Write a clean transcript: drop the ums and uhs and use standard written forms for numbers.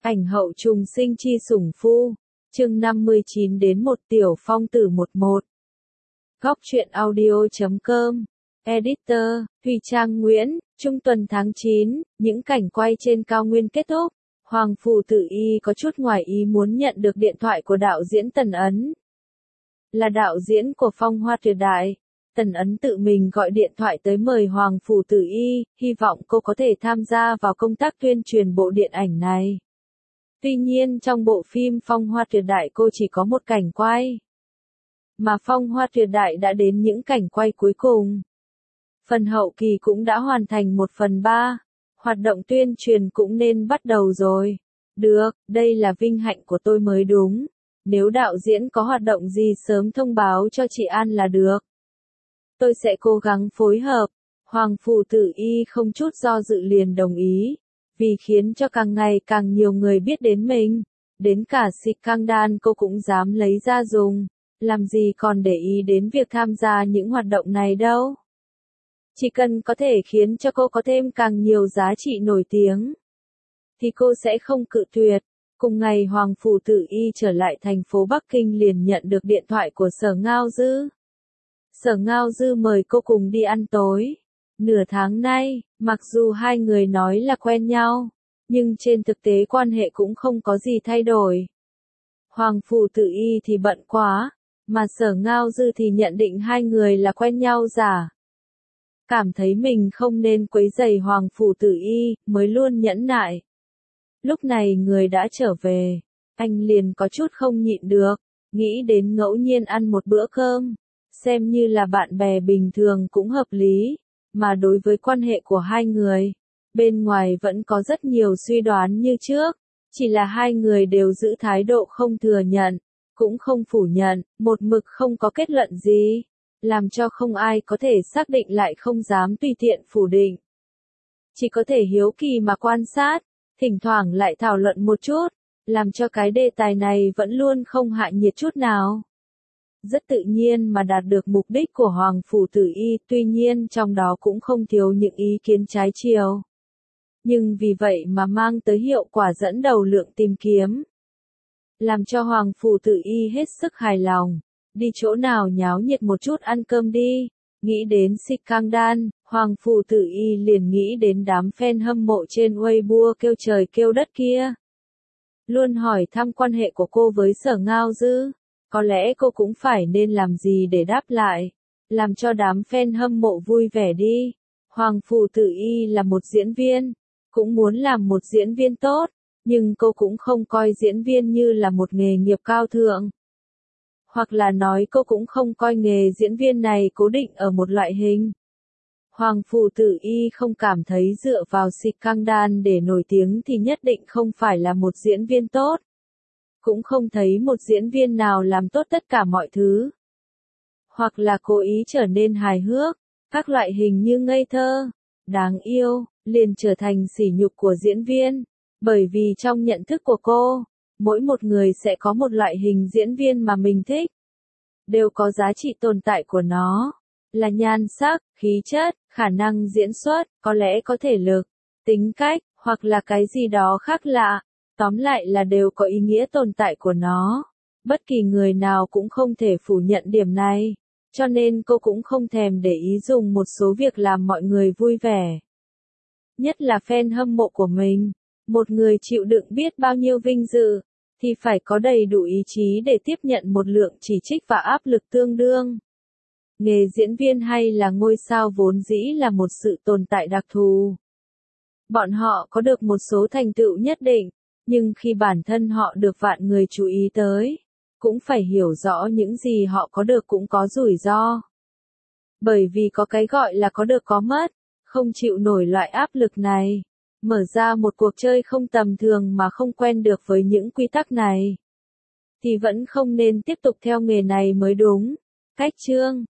Ảnh hậu trùng sinh chi sủng phu. Chương 59 đến một tiểu phong tử 11. Góc truyện audio.com. Editor, Thùy Trang Nguyễn. Trung tuần tháng 9, những cảnh quay trên cao nguyên kết thúc. Hoàng Phủ Tử Y có chút ngoài ý muốn nhận được điện thoại của đạo diễn Tần Ấn. Là đạo diễn của Phong Hoa Tuyệt Đại. Tần Ấn tự mình gọi điện thoại tới mời Hoàng Phủ Tử Y, hy vọng cô có thể tham gia vào công tác tuyên truyền bộ điện ảnh này. Tuy nhiên trong bộ phim Phong Hoa Tuyệt Đại cô chỉ có một cảnh quay. Mà Phong Hoa Tuyệt Đại đã đến những cảnh quay cuối cùng. Phần hậu kỳ cũng đã hoàn thành 1/3. Hoạt động tuyên truyền cũng nên bắt đầu rồi. Được, đây là vinh hạnh của tôi mới đúng. Nếu đạo diễn có hoạt động gì sớm thông báo cho chị An là được. Tôi sẽ cố gắng phối hợp. Hoàng Phủ Tử Y không chút do dự liền đồng ý. Vì khiến cho càng ngày càng nhiều người biết đến mình. Đến cả scandal cô cũng dám lấy ra dùng. Làm gì còn để ý đến việc tham gia những hoạt động này đâu. Chỉ cần có thể khiến cho cô có thêm càng nhiều giá trị nổi tiếng. Thì cô sẽ không cự tuyệt. Cùng ngày Hoàng Phủ Tử Y trở lại thành phố Bắc Kinh liền nhận được điện thoại của Sở Ngao Dư. Sở Ngao Dư mời cô cùng đi ăn tối. Nửa tháng nay, mặc dù hai người nói là quen nhau, nhưng trên thực tế quan hệ cũng không có gì thay đổi. Hoàng Phủ Tử Y thì bận quá, mà Sở Ngao Dư thì nhận định hai người là quen nhau giả. Cảm thấy mình không nên quấy rầy Hoàng Phủ Tử Y, mới luôn nhẫn nại. Lúc này người đã trở về, anh liền có chút không nhịn được, nghĩ đến ngẫu nhiên ăn một bữa cơm, xem như là bạn bè bình thường cũng hợp lý, mà đối với quan hệ của hai người, bên ngoài vẫn có rất nhiều suy đoán như trước, chỉ là hai người đều giữ thái độ không thừa nhận, cũng không phủ nhận, một mực không có kết luận gì, làm cho không ai có thể xác định lại không dám tùy tiện phủ định. Chỉ có thể hiếu kỳ mà quan sát, thỉnh thoảng lại thảo luận một chút, làm cho cái đề tài này vẫn luôn không hạ nhiệt chút nào. Rất tự nhiên mà đạt được mục đích của Hoàng Phủ Tử Y, tuy nhiên trong đó cũng không thiếu những ý kiến trái chiều. Nhưng vì vậy mà mang tới hiệu quả dẫn đầu lượng tìm kiếm. Làm cho Hoàng Phủ Tử Y hết sức hài lòng. Đi chỗ nào nháo nhiệt một chút ăn cơm đi. Nghĩ đến scandal, Hoàng Phủ Tử Y liền nghĩ đến đám fan hâm mộ trên Weibo kêu trời kêu đất kia. Luôn hỏi thăm quan hệ của cô với Sở Ngao Dư. Có lẽ cô cũng phải nên làm gì để đáp lại. Làm cho đám fan hâm mộ vui vẻ đi. Hoàng Phủ Tử Y là một diễn viên. Cũng muốn làm một diễn viên tốt. Nhưng cô cũng không coi diễn viên như là một nghề nghiệp cao thượng. Hoặc là nói cô cũng không coi nghề diễn viên này cố định ở một loại hình. Hoàng Phủ Tử Y không cảm thấy dựa vào scandal để nổi tiếng thì nhất định không phải là một diễn viên tốt. Cũng không thấy một diễn viên nào làm tốt tất cả mọi thứ. Hoặc là cố ý trở nên hài hước, các loại hình như ngây thơ, đáng yêu, liền trở thành sỉ nhục của diễn viên. Bởi vì trong nhận thức của cô, mỗi một người sẽ có một loại hình diễn viên mà mình thích. Đều có giá trị tồn tại của nó. Là nhan sắc, khí chất, khả năng diễn xuất, có lẽ có thể lực, tính cách, hoặc là cái gì đó khác lạ. Tóm lại là đều có ý nghĩa tồn tại của nó. Bất kỳ người nào cũng không thể phủ nhận điểm này. Cho nên cô cũng không thèm để ý dùng một số việc làm mọi người vui vẻ. Nhất là fan hâm mộ của mình. Một người chịu đựng biết bao nhiêu vinh dự, thì phải có đầy đủ ý chí để tiếp nhận một lượng chỉ trích và áp lực tương đương. Nghề diễn viên hay là ngôi sao vốn dĩ là một sự tồn tại đặc thù. Bọn họ có được một số thành tựu nhất định, nhưng khi bản thân họ được vạn người chú ý tới, cũng phải hiểu rõ những gì họ có được cũng có rủi ro. Bởi vì có cái gọi là có được có mất, không chịu nổi loại áp lực này. Mở ra một cuộc chơi không tầm thường mà không quen được với những quy tắc này, thì vẫn không nên tiếp tục theo nghề này mới đúng. Cách chương